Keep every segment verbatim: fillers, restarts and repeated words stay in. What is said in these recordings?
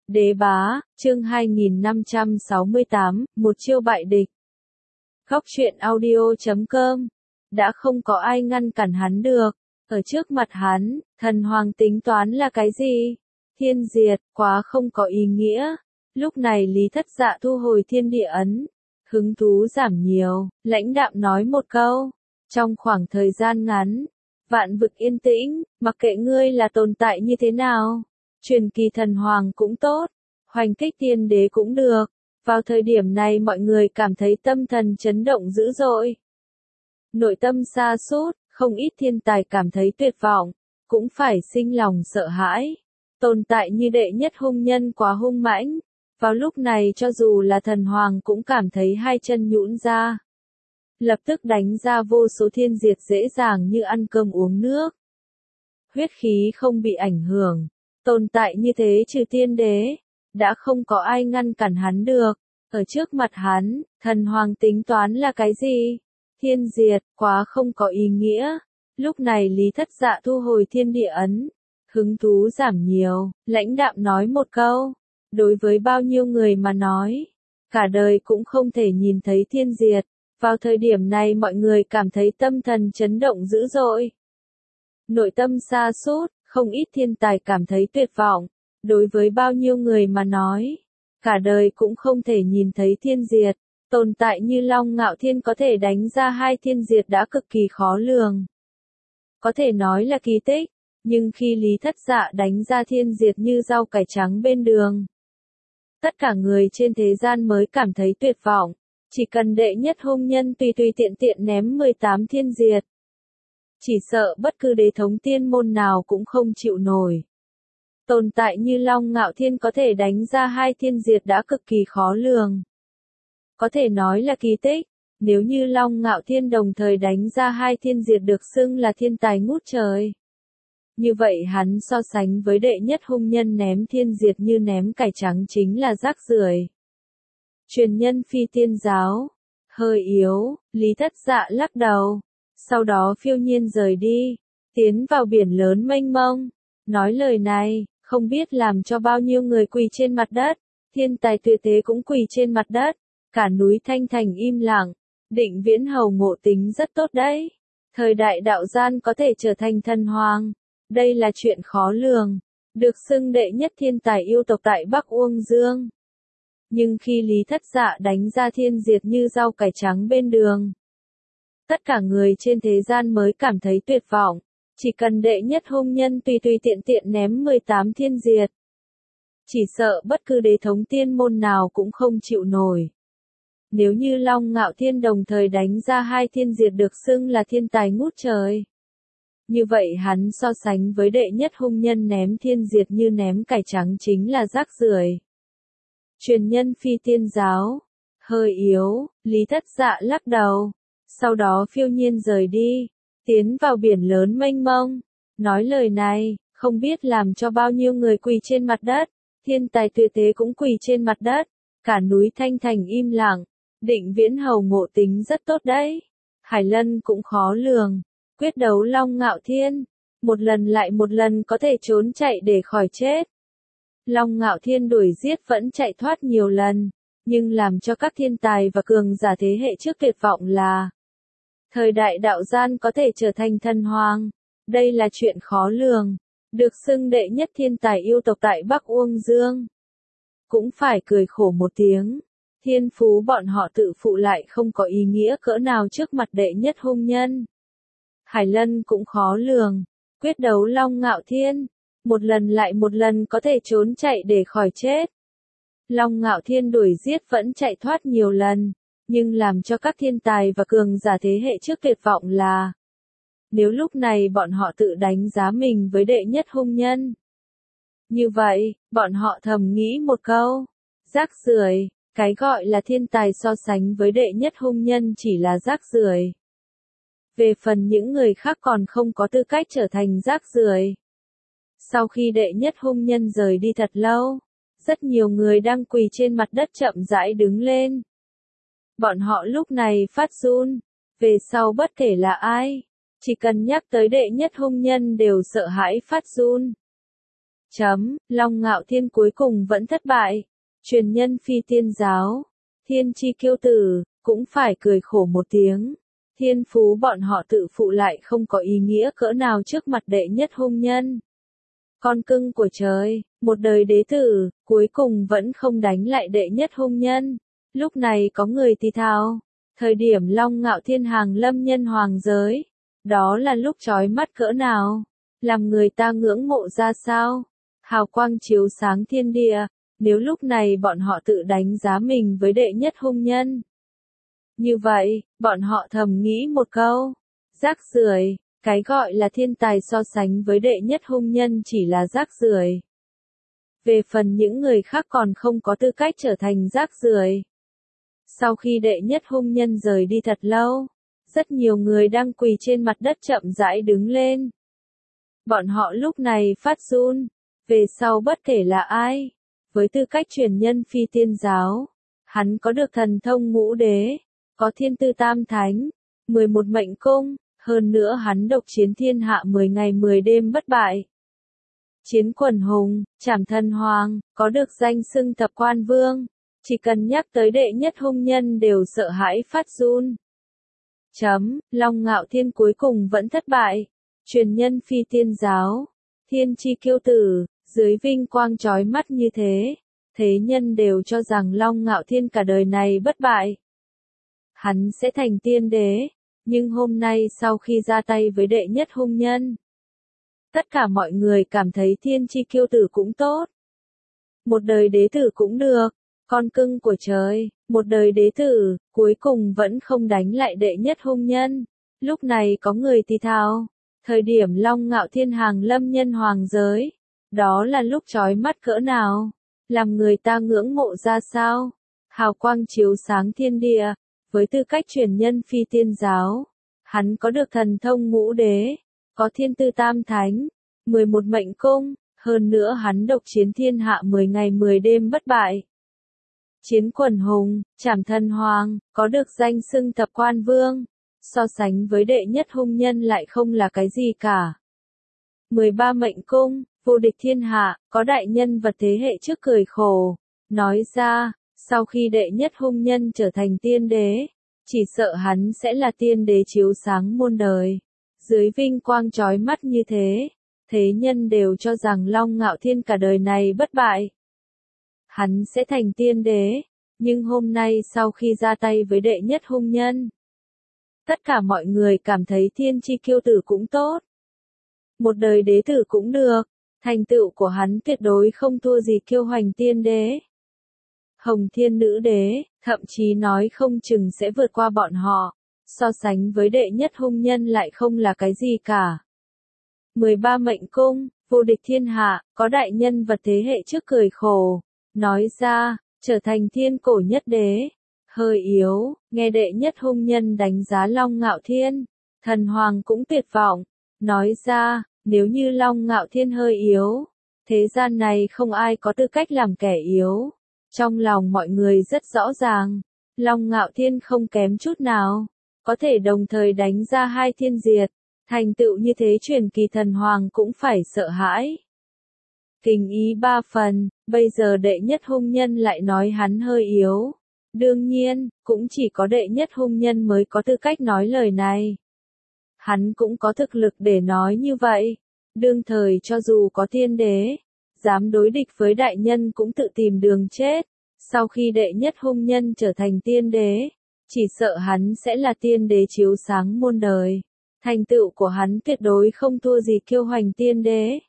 Đế bá, chương hai nghìn năm trăm sáu mươi tám, một chiêu bại địch. Góc truyện audio chấm com. Đã không có ai ngăn cản hắn được. Ở trước mặt hắn, thần hoàng tính toán là cái gì? Thiên diệt, quá không có ý nghĩa. Lúc này Lý Thất Dạ thu hồi thiên địa ấn. Hứng thú giảm nhiều, lãnh đạm nói một câu. Trong khoảng thời gian ngắn, vạn vực yên tĩnh, mặc kệ ngươi là tồn tại như thế nào. Truyền kỳ thần hoàng cũng tốt, hoành kích tiên đế cũng được. Vào thời điểm này mọi người cảm thấy tâm thần chấn động dữ dội. Nội tâm sa sút, không ít thiên tài cảm thấy tuyệt vọng, cũng phải sinh lòng sợ hãi. Tồn tại như đệ nhất hung nhân quá hung mãnh. Vào lúc này cho dù là thần hoàng cũng cảm thấy hai chân nhũn ra. Lập tức đánh ra vô số thiên diệt dễ dàng như ăn cơm uống nước. Huyết khí không bị ảnh hưởng. Tồn tại như thế trừ tiên đế, đã không có ai ngăn cản hắn được. Ở trước mặt hắn, thần hoàng tính toán là cái gì? Thiên diệt, quá không có ý nghĩa. Lúc này Lý Thất Dạ thu hồi thiên địa ấn. Hứng thú giảm nhiều, lãnh đạm nói một câu. Đối với bao nhiêu người mà nói, cả đời cũng không thể nhìn thấy thiên diệt. Vào thời điểm này mọi người cảm thấy tâm thần chấn động dữ dội. Nội tâm sa sút, không ít thiên tài cảm thấy tuyệt vọng. Đối với bao nhiêu người mà nói, cả đời cũng không thể nhìn thấy thiên diệt. Tồn tại như Long Ngạo Thiên có thể đánh ra hai thiên diệt đã cực kỳ khó lường. Có thể nói là kỳ tích, nhưng khi Lý Thất Dạ đánh ra thiên diệt như rau cải trắng bên đường, tất cả người trên thế gian mới cảm thấy tuyệt vọng. Chỉ cần đệ nhất hung nhân tùy tùy tiện tiện ném mười tám thiên diệt, chỉ sợ bất cứ đế thống tiên môn nào cũng không chịu nổi. Tồn tại như Long Ngạo Thiên có thể đánh ra hai thiên diệt đã cực kỳ khó lường. Có thể nói là kỳ tích, nếu như Long Ngạo Thiên đồng thời đánh ra hai thiên diệt được xưng là thiên tài ngút trời. Như vậy hắn so sánh với đệ nhất hung nhân ném thiên diệt như ném cải trắng chính là rác rưởi. Truyền nhân phi tiên giáo, hơi yếu, Lý Thất Dạ lắc đầu, sau đó phiêu nhiên rời đi, tiến vào biển lớn mênh mông, nói lời này, không biết làm cho bao nhiêu người quỳ trên mặt đất, thiên tài tuyệt thế cũng quỳ trên mặt đất, cả núi Thanh Thành im lặng, Định Viễn Hầu ngộ tính rất tốt đấy, thời đại đạo gian có thể trở thành thần hoàng, đây là chuyện khó lường, được xưng đệ nhất thiên tài yêu tộc tại Bắc Uông Dương. Nhưng khi Lý Thất Dạ đánh ra thiên diệt như rau cải trắng bên đường, tất cả người trên thế gian mới cảm thấy tuyệt vọng. Chỉ cần đệ nhất hung nhân tùy tùy tiện tiện ném mười tám thiên diệt, chỉ sợ bất cứ đế thống tiên môn nào cũng không chịu nổi. Nếu như Long Ngạo Thiên đồng thời đánh ra hai thiên diệt được xưng là thiên tài ngút trời, như vậy hắn so sánh với đệ nhất hung nhân ném thiên diệt như ném cải trắng chính là rác rưởi. Truyền nhân phi tiên giáo, hơi yếu, Lý Thất Dạ lắc đầu, sau đó phiêu nhiên rời đi, tiến vào biển lớn mênh mông, nói lời này, không biết làm cho bao nhiêu người quỳ trên mặt đất, thiên tài tuyệt thế cũng quỳ trên mặt đất, cả núi Thanh Thành im lặng, Định Viễn Hầu ngộ tính rất tốt đấy, Hải Lân cũng khó lường, quyết đấu Long Ngạo Thiên, một lần lại một lần có thể trốn chạy để khỏi chết. Long Ngạo Thiên đuổi giết vẫn chạy thoát nhiều lần, nhưng làm cho các thiên tài và cường giả thế hệ trước tuyệt vọng là thời đại đạo gian có thể trở thành thần hoàng, đây là chuyện khó lường, được xưng đệ nhất thiên tài yêu tộc tại Bắc Uông Dương. Cũng phải cười khổ một tiếng, thiên phú bọn họ tự phụ lại không có ý nghĩa cỡ nào trước mặt đệ nhất hung nhân. Hải Lân cũng khó lường, quyết đấu Long Ngạo Thiên, một lần lại một lần có thể trốn chạy để khỏi chết. Long Ngạo Thiên đuổi giết vẫn chạy thoát nhiều lần, nhưng làm cho các thiên tài và cường giả thế hệ trước tuyệt vọng là nếu lúc này bọn họ tự đánh giá mình với đệ nhất hung nhân. Như vậy, bọn họ thầm nghĩ một câu, rác rưởi, cái gọi là thiên tài so sánh với đệ nhất hung nhân chỉ là rác rưởi. Về phần những người khác còn không có tư cách trở thành rác rưởi. Sau khi đệ nhất hung nhân rời đi thật lâu, rất nhiều người đang quỳ trên mặt đất chậm rãi đứng lên. Bọn họ lúc này phát run, về sau bất kể là ai, chỉ cần nhắc tới đệ nhất hung nhân đều sợ hãi phát run. Chấm, Long Ngạo Thiên cuối cùng vẫn thất bại. Truyền nhân phi tiên giáo, thiên chi kiêu tử, cũng phải cười khổ một tiếng. Thiên phú bọn họ tự phụ lại không có ý nghĩa cỡ nào trước mặt đệ nhất hung nhân. Con cưng của trời, một đời đế tử, cuối cùng vẫn không đánh lại đệ nhất hung nhân. Lúc này có người thì thào, thời điểm Long Ngạo Thiên hàng lâm nhân hoàng giới, đó là lúc chói mắt cỡ nào, làm người ta ngưỡng mộ ra sao, hào quang chiếu sáng thiên địa, nếu lúc này bọn họ tự đánh giá mình với đệ nhất hung nhân. Như vậy, bọn họ thầm nghĩ một câu, rác rưởi, cái gọi là thiên tài so sánh với đệ nhất hung nhân chỉ là rác rưởi. Về phần những người khác còn không có tư cách trở thành rác rưởi. Sau khi đệ nhất hung nhân rời đi thật lâu, rất nhiều người đang quỳ trên mặt đất chậm rãi đứng lên. Bọn họ lúc này phát run, về sau bất kể là ai, với tư cách truyền nhân phi tiên giáo, hắn có được thần thông ngũ đế, có thiên tư tam thánh, mười một mệnh cung, hơn nữa hắn độc chiến thiên hạ mười ngày mười đêm bất bại. Chiến quần hùng, trảm thần hoàng, có được danh xưng thập quan vương, chỉ cần nhắc tới đệ nhất hung nhân đều sợ hãi phát run. Chấm, Long Ngạo Thiên cuối cùng vẫn thất bại. Truyền nhân phi tiên giáo, thiên chi kiêu tử, dưới vinh quang chói mắt như thế, thế nhân đều cho rằng Long Ngạo Thiên cả đời này bất bại. Hắn sẽ thành tiên đế, nhưng hôm nay sau khi ra tay với đệ nhất hung nhân, tất cả mọi người cảm thấy thiên chi kiêu tử cũng tốt. Một đời đế tử cũng được, con cưng của trời, một đời đế tử, cuối cùng vẫn không đánh lại đệ nhất hung nhân. Lúc này có người thì thào, thời điểm Long Ngạo Thiên hàng lâm nhân hoàng giới, đó là lúc chói mắt cỡ nào, làm người ta ngưỡng mộ ra sao, hào quang chiếu sáng thiên địa, với tư cách truyền nhân phi tiên giáo, hắn có được thần thông ngũ đế, có thiên tư tam thánh, mười một mệnh cung, hơn nữa hắn độc chiến thiên hạ mười ngày mười đêm bất bại. Chiến quần hùng, trảm thần hoàng, có được danh xưng thập quan vương, so sánh với đệ nhất hung nhân lại không là cái gì cả. mười ba mệnh cung, vô địch thiên hạ, có đại nhân vật thế hệ trước cười khổ, nói ra, sau khi đệ nhất hung nhân trở thành tiên đế, chỉ sợ hắn sẽ là tiên đế chiếu sáng muôn đời. Dưới vinh quang chói mắt như thế, thế nhân đều cho rằng Long Ngạo Thiên cả đời này bất bại. Hắn sẽ thành tiên đế, nhưng hôm nay sau khi ra tay với đệ nhất hung nhân, tất cả mọi người cảm thấy thiên chi kiêu tử cũng tốt. Một đời đế tử cũng được, thành tựu của hắn tuyệt đối không thua gì kiêu hoành tiên đế. Hồng Thiên nữ đế, thậm chí nói không chừng sẽ vượt qua bọn họ, so sánh với đệ nhất hung nhân lại không là cái gì cả. mười ba mệnh cung, vô địch thiên hạ, có đại nhân vật thế hệ trước cười khổ, nói ra, trở thành thiên cổ nhất đế. Hơi yếu, nghe đệ nhất hung nhân đánh giá Long Ngạo Thiên, thần hoàng cũng tuyệt vọng, nói ra, nếu như Long Ngạo Thiên hơi yếu, thế gian này không ai có tư cách làm kẻ yếu. Trong lòng mọi người rất rõ ràng, Long Ngạo Thiên không kém chút nào, có thể đồng thời đánh ra hai thiên diệt, thành tựu như thế truyền kỳ thần hoàng cũng phải sợ hãi. Kinh ý ba phần, bây giờ đệ nhất hung nhân lại nói hắn hơi yếu. Đương nhiên, cũng chỉ có đệ nhất hung nhân mới có tư cách nói lời này. Hắn cũng có thực lực để nói như vậy. Đương thời cho dù có tiên đế, dám đối địch với đại nhân cũng tự tìm đường chết. Sau khi đệ nhất hung nhân trở thành tiên đế, chỉ sợ hắn sẽ là tiên đế chiếu sáng muôn đời. Thành tựu của hắn tuyệt đối không thua gì kiêu hoành tiên đế.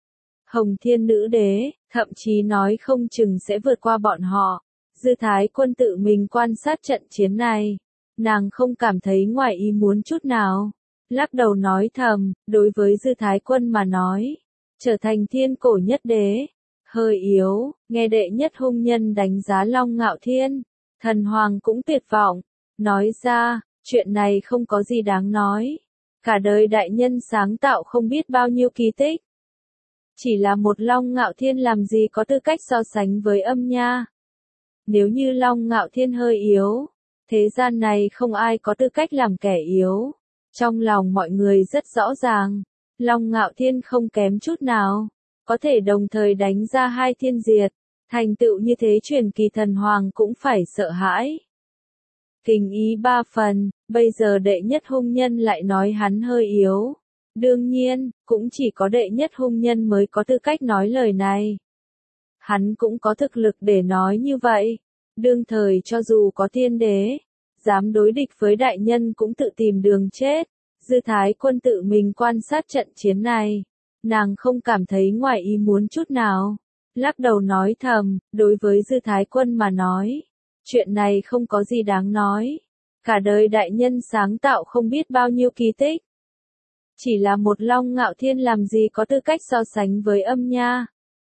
Hồng Thiên nữ đế, thậm chí nói không chừng sẽ vượt qua bọn họ. Dư Thái Quân tự mình quan sát trận chiến này, nàng không cảm thấy ngoài ý muốn chút nào. Lắc đầu nói thầm, đối với Dư Thái Quân mà nói, trở thành thiên cổ nhất đế, hơi yếu, nghe đệ nhất hung nhân đánh giá Long Ngạo Thiên, thần hoàng cũng tuyệt vọng, nói ra, chuyện này không có gì đáng nói. Cả đời đại nhân sáng tạo không biết bao nhiêu kỳ tích. Chỉ là một Long Ngạo Thiên làm gì có tư cách so sánh với âm nha. Nếu như Long Ngạo Thiên hơi yếu, thế gian này không ai có tư cách làm kẻ yếu. Trong lòng mọi người rất rõ ràng, Long Ngạo Thiên không kém chút nào, có thể đồng thời đánh ra hai thiên diệt, thành tựu như thế truyền kỳ thần hoàng cũng phải sợ hãi. Kinh ý ba phần, bây giờ đệ nhất hung nhân lại nói hắn hơi yếu. Đương nhiên, cũng chỉ có đệ nhất hung nhân mới có tư cách nói lời này. Hắn cũng có thực lực để nói như vậy. Đương thời cho dù có thiên đế, dám đối địch với đại nhân cũng tự tìm đường chết. Dư Thái Quân tự mình quan sát trận chiến này. Nàng không cảm thấy ngoài ý muốn chút nào. Lắc đầu nói thầm, đối với Dư Thái Quân mà nói. Chuyện này không có gì đáng nói. Cả đời đại nhân sáng tạo không biết bao nhiêu kỳ tích. Chỉ là một Long Ngạo Thiên làm gì có tư cách so sánh với âm nha.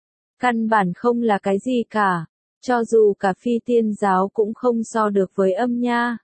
Căn bản không là cái gì cả. Cho dù cả phi tiên giáo cũng không so được với âm nha.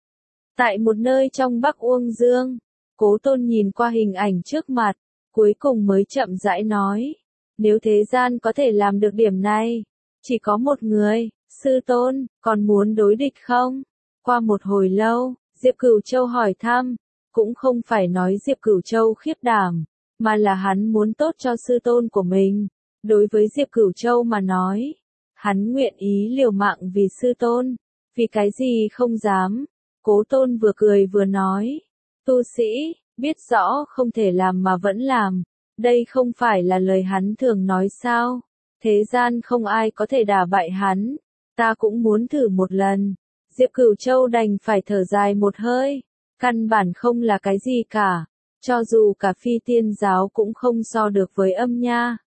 Tại một nơi trong Bắc Uông Dương, Cố Tôn nhìn qua hình ảnh trước mặt, cuối cùng mới chậm rãi nói. Nếu thế gian có thể làm được điểm này, chỉ có một người, Sư Tôn, còn muốn đối địch không? Qua một hồi lâu, Diệp Cửu Châu hỏi thăm, cũng không phải nói Diệp Cửu Châu khiếp đảm, mà là hắn muốn tốt cho Sư Tôn của mình. Đối với Diệp Cửu Châu mà nói, hắn nguyện ý liều mạng vì Sư Tôn, vì cái gì không dám. Cố Tôn vừa cười vừa nói, tu sĩ, biết rõ không thể làm mà vẫn làm, đây không phải là lời hắn thường nói sao, thế gian không ai có thể đả bại hắn, ta cũng muốn thử một lần. Diệp Cửu Châu đành phải thở dài một hơi, căn bản không là cái gì cả, cho dù cả phi tiên giáo cũng không so được với âm nha.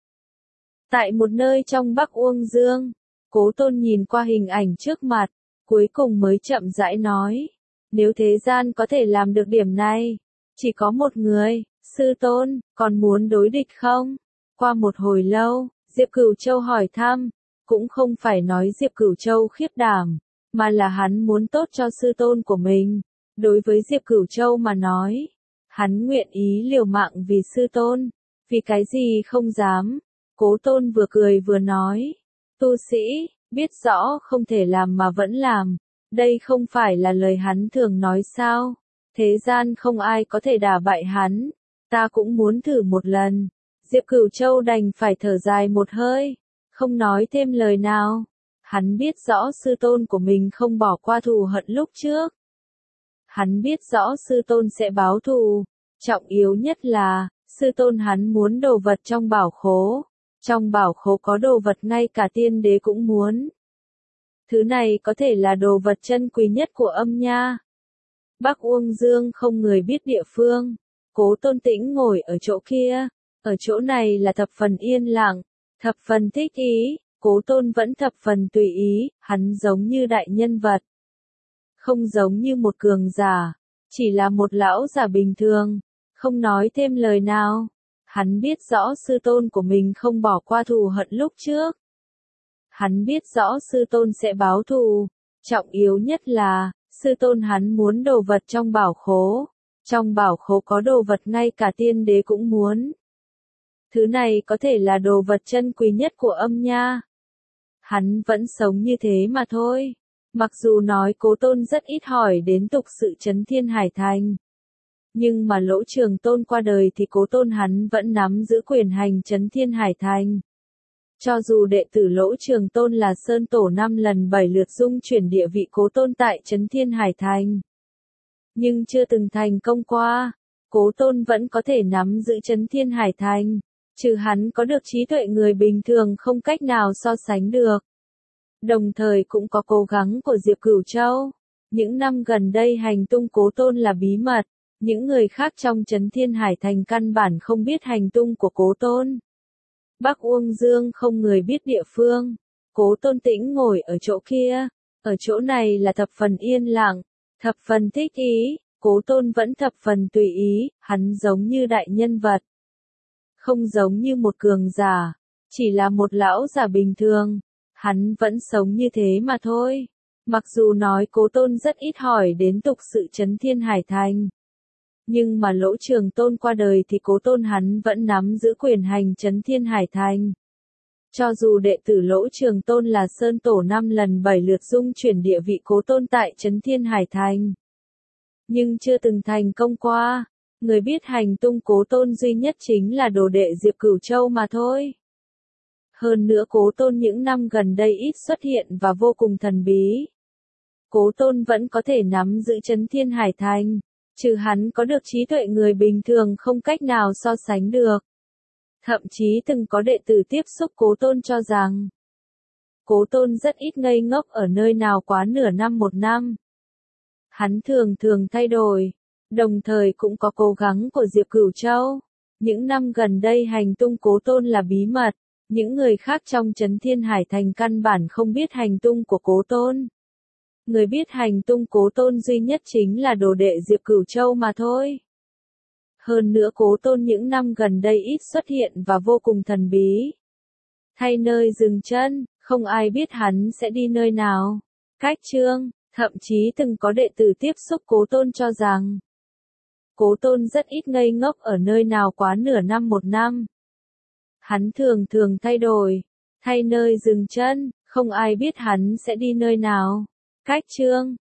Tại một nơi trong Bắc Uông Dương, Cố Tôn nhìn qua hình ảnh trước mặt, cuối cùng mới chậm rãi nói, nếu thế gian có thể làm được điểm này, chỉ có một người, Sư Tôn, còn muốn đối địch không? Qua một hồi lâu, Diệp Cửu Châu hỏi thăm, cũng không phải nói Diệp Cửu Châu khiếp đảm, mà là hắn muốn tốt cho Sư Tôn của mình. Đối với Diệp Cửu Châu mà nói, hắn nguyện ý liều mạng vì Sư Tôn, vì cái gì không dám. Cố Tôn vừa cười vừa nói, tu sĩ, biết rõ không thể làm mà vẫn làm, đây không phải là lời hắn thường nói sao, thế gian không ai có thể đả bại hắn, ta cũng muốn thử một lần. Diệp Cửu Châu đành phải thở dài một hơi, không nói thêm lời nào, hắn biết rõ Sư Tôn của mình không bỏ qua thù hận lúc trước. Hắn biết rõ Sư Tôn sẽ báo thù, trọng yếu nhất là, Sư Tôn hắn muốn đồ vật trong bảo khố. Trong bảo khố có đồ vật ngay cả tiên đế cũng muốn. Thứ này có thể là đồ vật chân quý nhất của âm nha. Bắc Uông Dương không người biết địa phương. Cố Tôn tĩnh ngồi ở chỗ kia. Ở chỗ này là thập phần yên lặng, thập phần thích ý. Cố Tôn vẫn thập phần tùy ý, hắn giống như đại nhân vật. Không giống như một cường giả, chỉ là một lão giả bình thường, không nói thêm lời nào. Hắn biết rõ Sư Tôn của mình không bỏ qua thù hận lúc trước. Hắn biết rõ Sư Tôn sẽ báo thù. Trọng yếu nhất là, Sư Tôn hắn muốn đồ vật trong bảo khố. Trong bảo khố có đồ vật ngay cả tiên đế cũng muốn. Thứ này có thể là đồ vật chân quý nhất của âm nha. Hắn vẫn sống như thế mà thôi. Mặc dù nói Cố Tôn rất ít hỏi đến tục sự chấn thiên hải thành. Nhưng mà Lỗ Trường Tôn qua đời thì Cố Tôn hắn vẫn nắm giữ quyền hành chấn thiên hải thành. Cho dù đệ tử Lỗ Trường Tôn là Sơn Tổ năm lần bảy lượt dung chuyển địa vị Cố Tôn tại chấn thiên hải thành. Nhưng chưa từng thành công qua, Cố Tôn vẫn có thể nắm giữ chấn thiên hải thành. Trừ hắn có được trí tuệ người bình thường không cách nào so sánh được. Đồng thời cũng có cố gắng của Diệp Cửu Châu. Những năm gần đây hành tung Cố Tôn là bí mật. Những người khác trong Chấn Thiên Hải Thành căn bản không biết hành tung của Cố Tôn. Bắc Uông Dương không người biết địa phương. Cố Tôn tĩnh ngồi ở chỗ kia. Ở chỗ này là thập phần yên lặng, thập phần thích ý. Cố Tôn vẫn thập phần tùy ý, hắn giống như đại nhân vật. Không giống như một cường giả, chỉ là một lão giả bình thường. Hắn vẫn sống như thế mà thôi. Mặc dù nói Cố Tôn rất ít hỏi đến tục sự Chấn Thiên Hải Thành. Nhưng mà Lỗ Trường Tôn qua đời thì Cố Tôn hắn vẫn nắm giữ quyền hành chấn thiên hải thành. Cho dù đệ tử Lỗ Trường Tôn là Sơn Tổ năm lần bảy lượt dung chuyển địa vị Cố Tôn tại chấn thiên hải thành. Nhưng chưa từng thành công qua, người biết hành tung Cố Tôn duy nhất chính là đồ đệ Diệp Cửu Châu mà thôi. Hơn nữa Cố Tôn những năm gần đây ít xuất hiện và vô cùng thần bí. Cố Tôn vẫn có thể nắm giữ Chấn Thiên Hải Thành, trừ hắn có được trí tuệ người bình thường không cách nào so sánh được. Thậm chí từng có đệ tử tiếp xúc Cố Tôn cho rằng, Cố Tôn rất ít ngây ngốc ở nơi nào quá nửa năm một năm. Hắn thường thường thay đổi, đồng thời cũng có cố gắng của Diệp Cửu Châu. Những năm gần đây hành tung Cố Tôn là bí mật, những người khác trong Chấn Thiên Hải Thành căn bản không biết hành tung của Cố Tôn. Người biết hành tung Cố Tôn duy nhất chính là đồ đệ Diệp Cửu Châu mà thôi. Hơn nữa Cố Tôn những năm gần đây ít xuất hiện và vô cùng thần bí. Thay nơi dừng chân, không ai biết hắn sẽ đi nơi nào. Cách chương, thậm chí từng có đệ tử tiếp xúc Cố Tôn cho rằng, Cố Tôn rất ít ngây ngốc ở nơi nào quá nửa năm một năm. Hắn thường thường thay đổi, thay nơi dừng chân, không ai biết hắn sẽ đi nơi nào. Cách chương,